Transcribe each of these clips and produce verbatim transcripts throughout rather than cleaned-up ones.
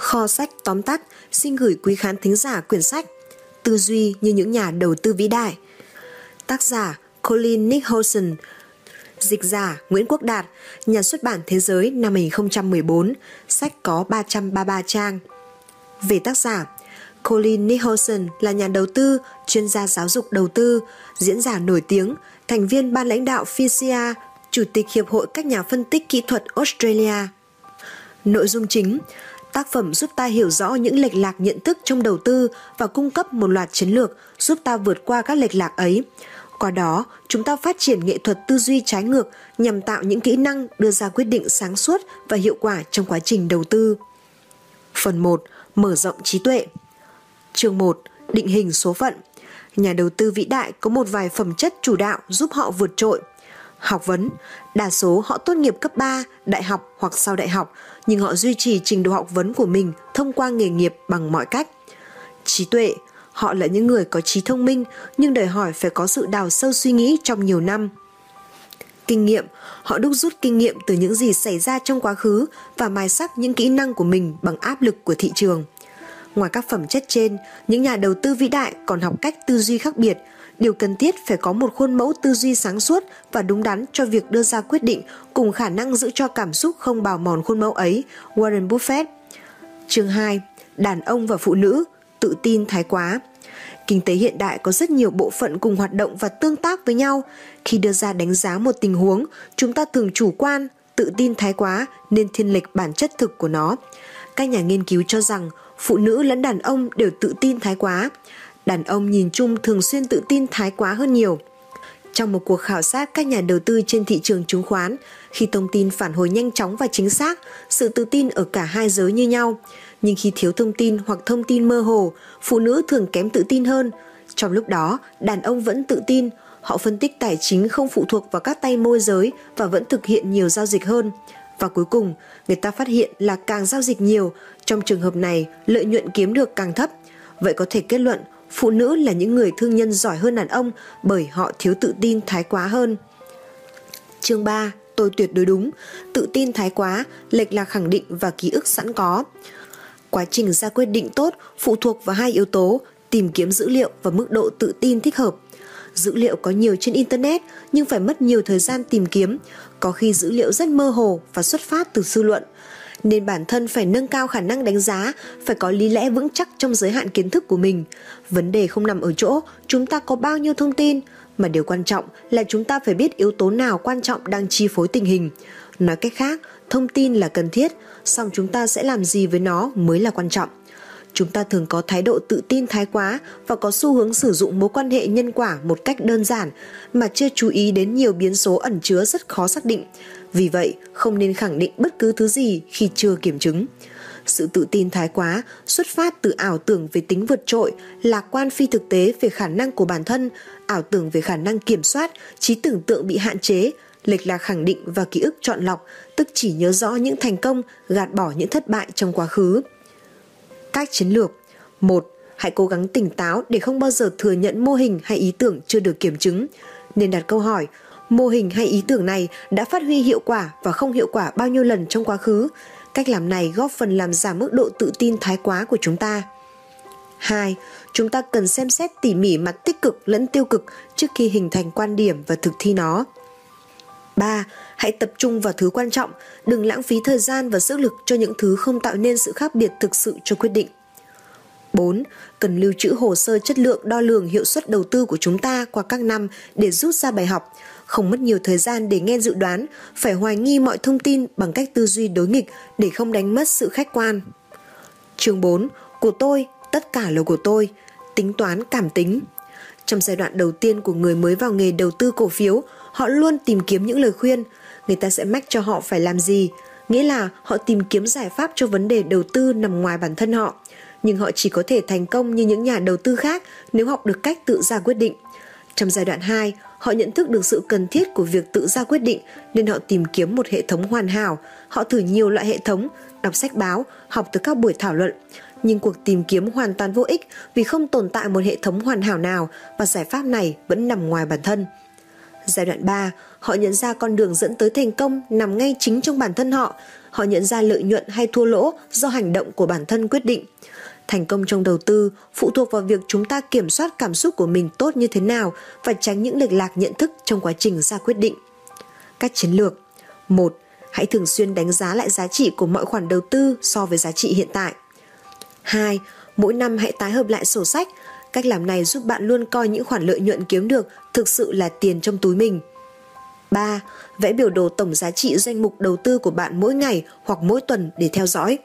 Kho sách tóm tắt xin gửi quý khán thính giả quyển sách Tư duy như những nhà đầu tư vĩ đại. Tác giả Colin Nicholson, dịch giả Nguyễn Quốc Đạt, nhà xuất bản Thế giới năm hai không một bốn, sách có ba trăm ba mươi ba trang. Về tác giả, Colin Nicholson là nhà đầu tư, chuyên gia giáo dục đầu tư, diễn giả nổi tiếng, thành viên ban lãnh đạo pê xê a, Chủ tịch Hiệp hội các nhà phân tích kỹ thuật Australia. Nội dung chính: tác phẩm giúp ta hiểu rõ những lệch lạc nhận thức trong đầu tư và cung cấp một loạt chiến lược giúp ta vượt qua các lệch lạc ấy. Qua đó, chúng ta phát triển nghệ thuật tư duy trái ngược nhằm tạo những kỹ năng đưa ra quyết định sáng suốt và hiệu quả trong quá trình đầu tư. Phần một. Mở rộng trí tuệ. Chương một. Định hình số phận. Nhà đầu tư vĩ đại có một vài phẩm chất chủ đạo giúp họ vượt trội. Học vấn. Đa số họ tốt nghiệp cấp ba, đại học hoặc sau đại học, nhưng họ duy trì trình độ học vấn của mình thông qua nghề nghiệp bằng mọi cách. Trí tuệ. Họ là những người có trí thông minh, nhưng đòi hỏi phải có sự đào sâu suy nghĩ trong nhiều năm. Kinh nghiệm. Họ đúc rút kinh nghiệm từ những gì xảy ra trong quá khứ và mài sắc những kỹ năng của mình bằng áp lực của thị trường. Ngoài các phẩm chất trên, những nhà đầu tư vĩ đại còn học cách tư duy khác biệt. Điều cần thiết phải có một khuôn mẫu tư duy sáng suốt và đúng đắn cho việc đưa ra quyết định, cùng khả năng giữ cho cảm xúc không bào mòn khuôn mẫu ấy. Warren Buffett. Chương hai. Đàn ông và phụ nữ. Tự tin thái quá. Kinh tế hiện đại có rất nhiều bộ phận cùng hoạt động và tương tác với nhau. Khi đưa ra đánh giá một tình huống, chúng ta thường chủ quan, tự tin thái quá nên thiên lệch bản chất thực của nó. Các nhà nghiên cứu cho rằng phụ nữ lẫn đàn ông đều tự tin thái quá. Đàn ông nhìn chung thường xuyên tự tin thái quá hơn nhiều. Trong một cuộc khảo sát các nhà đầu tư trên thị trường chứng khoán, khi thông tin phản hồi nhanh chóng và chính xác, sự tự tin ở cả hai giới như nhau. Nhưng khi thiếu thông tin hoặc thông tin mơ hồ, phụ nữ thường kém tự tin hơn. Trong lúc đó, đàn ông vẫn tự tin. Họ phân tích tài chính không phụ thuộc vào các tay môi giới và vẫn thực hiện nhiều giao dịch hơn. Và cuối cùng, người ta phát hiện là càng giao dịch nhiều, trong trường hợp này, lợi nhuận kiếm được càng thấp. Vậy có thể kết luận, phụ nữ là những người thương nhân giỏi hơn đàn ông bởi họ thiếu tự tin thái quá hơn. Chương ba. Tôi tuyệt đối đúng. Tự tin thái quá, lệch lạc khẳng định và ký ức sẵn có. Quá trình ra quyết định tốt phụ thuộc vào hai yếu tố: tìm kiếm dữ liệu và mức độ tự tin thích hợp. Dữ liệu có nhiều trên Internet nhưng phải mất nhiều thời gian tìm kiếm. Có khi dữ liệu rất mơ hồ và xuất phát từ dư luận. Nên bản thân phải nâng cao khả năng đánh giá, phải có lý lẽ vững chắc trong giới hạn kiến thức của mình. Vấn đề không nằm ở chỗ chúng ta có bao nhiêu thông tin, mà điều quan trọng là chúng ta phải biết yếu tố nào quan trọng đang chi phối tình hình. Nói cách khác, thông tin là cần thiết, song chúng ta sẽ làm gì với nó mới là quan trọng. Chúng ta thường có thái độ tự tin thái quá và có xu hướng sử dụng mối quan hệ nhân quả một cách đơn giản mà chưa chú ý đến nhiều biến số ẩn chứa rất khó xác định. Vì vậy, không nên khẳng định bất cứ thứ gì khi chưa kiểm chứng. Sự tự tin thái quá xuất phát từ ảo tưởng về tính vượt trội, lạc quan phi thực tế về khả năng của bản thân, ảo tưởng về khả năng kiểm soát, trí tưởng tượng bị hạn chế, lệch lạc khẳng định và ký ức chọn lọc, tức chỉ nhớ rõ những thành công, gạt bỏ những thất bại trong quá khứ. Các chiến lược. một. Hãy cố gắng tỉnh táo để không bao giờ thừa nhận mô hình hay ý tưởng chưa được kiểm chứng. Nên đặt câu hỏi, mô hình hay ý tưởng này đã phát huy hiệu quả và không hiệu quả bao nhiêu lần trong quá khứ. Cách làm này góp phần làm giảm mức độ tự tin thái quá của chúng ta. hai. Chúng ta cần xem xét tỉ mỉ mặt tích cực lẫn tiêu cực trước khi hình thành quan điểm và thực thi nó. ba. Hãy tập trung vào thứ quan trọng, đừng lãng phí thời gian và sức lực cho những thứ không tạo nên sự khác biệt thực sự cho quyết định. bốn. Cần lưu trữ hồ sơ chất lượng đo lường hiệu suất đầu tư của chúng ta qua các năm để rút ra bài học, không mất nhiều thời gian để nghe dự đoán, phải hoài nghi mọi thông tin bằng cách tư duy đối nghịch để không đánh mất sự khách quan. Chương bốn. Của tôi, tất cả là của tôi. Tính toán cảm tính. Trong giai đoạn đầu tiên của người mới vào nghề đầu tư cổ phiếu, họ luôn tìm kiếm những lời khuyên. Người ta sẽ mách cho họ phải làm gì, nghĩa là họ tìm kiếm giải pháp cho vấn đề đầu tư nằm ngoài bản thân họ. Nhưng họ chỉ có thể thành công như những nhà đầu tư khác nếu học được cách tự ra quyết định. Trong giai đoạn hai, họ nhận thức được sự cần thiết của việc tự ra quyết định nên họ tìm kiếm một hệ thống hoàn hảo. Họ thử nhiều loại hệ thống, đọc sách báo, học từ các buổi thảo luận. Nhưng cuộc tìm kiếm hoàn toàn vô ích vì không tồn tại một hệ thống hoàn hảo nào và giải pháp này vẫn nằm ngoài bản thân. Giai đoạn ba, họ nhận ra con đường dẫn tới thành công nằm ngay chính trong bản thân họ. Họ nhận ra lợi nhuận hay thua lỗ do hành động của bản thân quyết định. Thành công trong đầu tư phụ thuộc vào việc chúng ta kiểm soát cảm xúc của mình tốt như thế nào và tránh những lệch lạc nhận thức trong quá trình ra quyết định. Các chiến lược. một. Hãy thường xuyên đánh giá lại giá trị của mọi khoản đầu tư so với giá trị hiện tại. hai. Mỗi năm hãy tái hợp lại sổ sách. Cách làm này giúp bạn luôn coi những khoản lợi nhuận kiếm được thực sự là tiền trong túi mình. ba. Vẽ biểu đồ tổng giá trị danh mục đầu tư của bạn mỗi ngày hoặc mỗi tuần để theo dõi.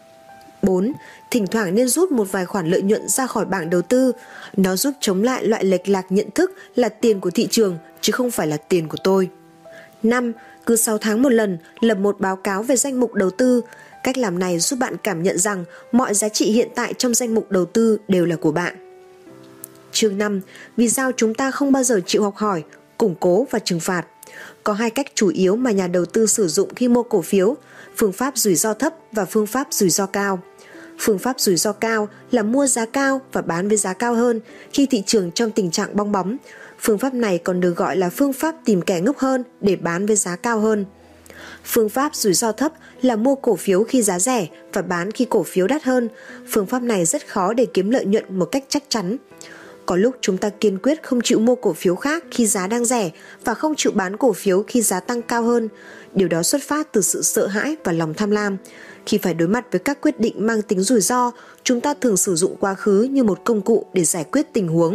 bốn. Thỉnh thoảng nên rút một vài khoản lợi nhuận ra khỏi bảng đầu tư. Nó giúp chống lại loại lệch lạc nhận thức là tiền của thị trường chứ không phải là tiền của tôi. năm. Cứ sáu tháng một lần lập một báo cáo về danh mục đầu tư. Cách làm này giúp bạn cảm nhận rằng mọi giá trị hiện tại trong danh mục đầu tư đều là của bạn. Chương năm. Vì sao chúng ta không bao giờ chịu học hỏi, củng cố và trừng phạt? Có hai cách chủ yếu mà nhà đầu tư sử dụng khi mua cổ phiếu: phương pháp rủi ro thấp và phương pháp rủi ro cao. Phương pháp rủi ro cao là mua giá cao và bán với giá cao hơn khi thị trường trong tình trạng bong bóng. Phương pháp này còn được gọi là phương pháp tìm kẻ ngốc hơn để bán với giá cao hơn. Phương pháp rủi ro thấp là mua cổ phiếu khi giá rẻ và bán khi cổ phiếu đắt hơn. Phương pháp này rất khó để kiếm lợi nhuận một cách chắc chắn. Có lúc chúng ta kiên quyết không chịu mua cổ phiếu khác khi giá đang rẻ và không chịu bán cổ phiếu khi giá tăng cao hơn. Điều đó xuất phát từ sự sợ hãi và lòng tham lam. Khi phải đối mặt với các quyết định mang tính rủi ro, chúng ta thường sử dụng quá khứ như một công cụ để giải quyết tình huống.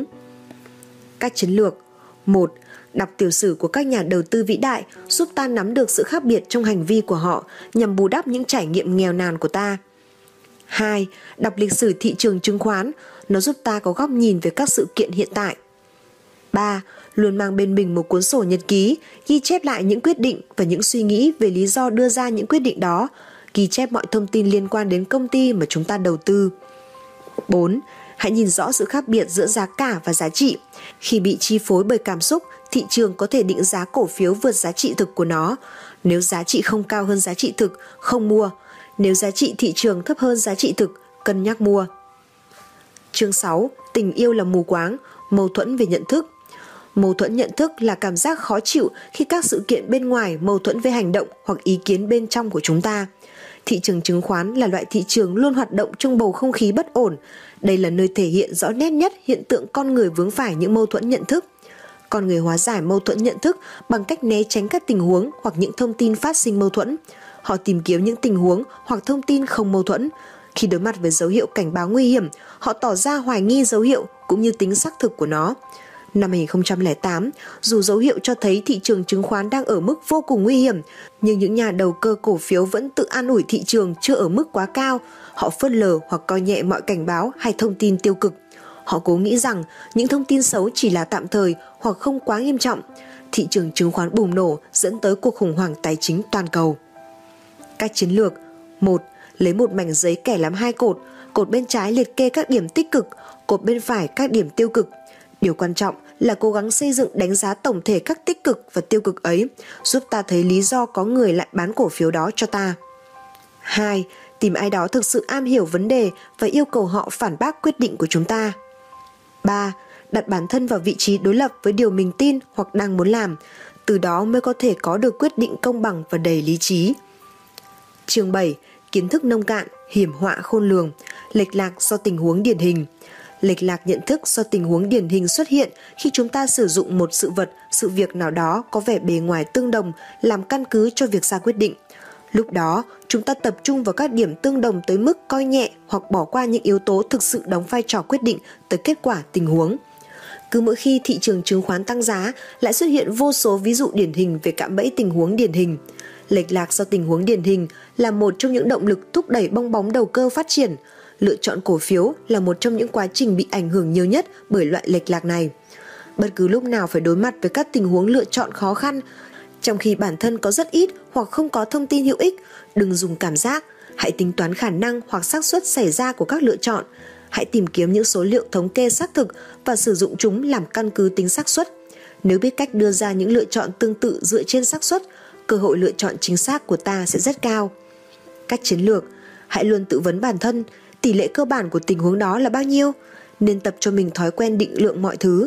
Các chiến lược. một. Đọc tiểu sử của các nhà đầu tư vĩ đại giúp ta nắm được sự khác biệt trong hành vi của họ nhằm bù đắp những trải nghiệm nghèo nàn của ta. hai. Đọc lịch sử thị trường chứng khoán, nó giúp ta có góc nhìn về các sự kiện hiện tại. ba. Luôn mang bên mình một cuốn sổ nhật ký, ghi chép lại những quyết định và những suy nghĩ về lý do đưa ra những quyết định đó, ghi chép mọi thông tin liên quan đến công ty mà chúng ta đầu tư. bốn. Hãy nhìn rõ sự khác biệt giữa giá cả và giá trị. Khi bị chi phối bởi cảm xúc, thị trường có thể định giá cổ phiếu vượt giá trị thực của nó. Nếu giá trị không cao hơn giá trị thực, không mua. Nếu giá trị thị trường thấp hơn giá trị thực, cân nhắc mua. Chương sáu. Tình yêu là mù quáng, mâu thuẫn về nhận thức. Mâu thuẫn nhận thức là cảm giác khó chịu khi các sự kiện bên ngoài mâu thuẫn với hành động hoặc ý kiến bên trong của chúng ta. Thị trường chứng khoán là loại thị trường luôn hoạt động trong bầu không khí bất ổn. Đây là nơi thể hiện rõ nét nhất hiện tượng con người vướng phải những mâu thuẫn nhận thức. Con người hóa giải mâu thuẫn nhận thức bằng cách né tránh các tình huống hoặc những thông tin phát sinh mâu thuẫn. Họ tìm kiếm những tình huống hoặc thông tin không mâu thuẫn. Khi đối mặt với dấu hiệu cảnh báo nguy hiểm, họ tỏ ra hoài nghi dấu hiệu cũng như tính xác thực của nó. Năm hai không không tám, dù dấu hiệu cho thấy thị trường chứng khoán đang ở mức vô cùng nguy hiểm, nhưng những nhà đầu cơ cổ phiếu vẫn tự an ủi thị trường chưa ở mức quá cao. Họ phớt lờ hoặc coi nhẹ mọi cảnh báo hay thông tin tiêu cực. Họ cố nghĩ rằng những thông tin xấu chỉ là tạm thời hoặc không quá nghiêm trọng. Thị trường chứng khoán bùng nổ dẫn tới cuộc khủng hoảng tài chính toàn cầu. Các chiến lược. một. Lấy một mảnh giấy kẻ làm hai cột. Cột bên trái liệt kê các điểm tích cực, cột bên phải các điểm tiêu cực. Điều quan trọng là cố gắng xây dựng đánh giá tổng thể các tích cực và tiêu cực ấy, giúp ta thấy lý do có người lại bán cổ phiếu đó cho ta. hai. Tìm ai đó thực sự am hiểu vấn đề và yêu cầu họ phản bác quyết định của chúng ta. ba. Đặt bản thân vào vị trí đối lập với điều mình tin hoặc đang muốn làm, từ đó mới có thể có được quyết định công bằng và đầy lý trí. Chương bảy. Kiến thức nông cạn, hiểm họa khôn lường, lệch lạc do tình huống điển hình. Lệch lạc nhận thức do tình huống điển hình xuất hiện khi chúng ta sử dụng một sự vật, sự việc nào đó có vẻ bề ngoài tương đồng làm căn cứ cho việc ra quyết định. Lúc đó, chúng ta tập trung vào các điểm tương đồng tới mức coi nhẹ hoặc bỏ qua những yếu tố thực sự đóng vai trò quyết định tới kết quả tình huống. Cứ mỗi khi thị trường chứng khoán tăng giá, lại xuất hiện vô số ví dụ điển hình về cạm bẫy tình huống điển hình. Lệch lạc do tình huống điển hình là một trong những động lực thúc đẩy bong bóng đầu cơ phát triển. Lựa chọn cổ phiếu là một trong những quá trình bị ảnh hưởng nhiều nhất bởi loại lệch lạc này. Bất cứ lúc nào phải đối mặt với các tình huống lựa chọn khó khăn, trong khi bản thân có rất ít hoặc không có thông tin hữu ích, đừng dùng cảm giác, hãy tính toán khả năng hoặc xác suất xảy ra của các lựa chọn. Hãy tìm kiếm những số liệu thống kê xác thực và sử dụng chúng làm căn cứ tính xác suất. Nếu biết cách đưa ra những lựa chọn tương tự dựa trên xác suất, cơ hội lựa chọn chính xác của ta sẽ rất cao. Các chiến lược. Hãy luôn tự vấn bản thân, tỷ lệ cơ bản của tình huống đó là bao nhiêu? Nên tập cho mình thói quen định lượng mọi thứ.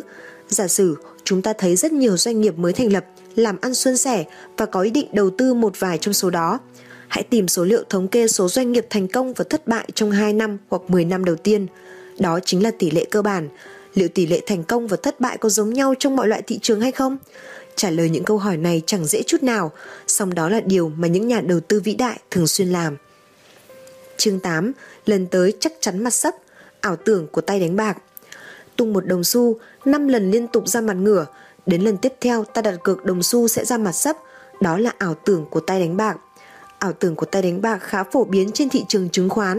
Giả sử chúng ta thấy rất nhiều doanh nghiệp mới thành lập, làm ăn suôn sẻ và có ý định đầu tư một vài trong số đó. Hãy tìm số liệu thống kê số doanh nghiệp thành công và thất bại trong hai năm hoặc mười năm đầu tiên. Đó chính là tỷ lệ cơ bản. Liệu tỷ lệ thành công và thất bại có giống nhau trong mọi loại thị trường hay không? Trả lời những câu hỏi này chẳng dễ chút nào, song đó là điều mà những nhà đầu tư vĩ đại thường xuyên làm. Chương tám. Lần tới chắc chắn mặt sấp, ảo tưởng của tay đánh bạc. Tung một đồng xu, năm lần liên tục ra mặt ngửa, đến lần tiếp theo ta đặt cược đồng xu sẽ ra mặt sấp, đó là ảo tưởng của tay đánh bạc. Ảo tưởng của tay đánh bạc khá phổ biến trên thị trường chứng khoán.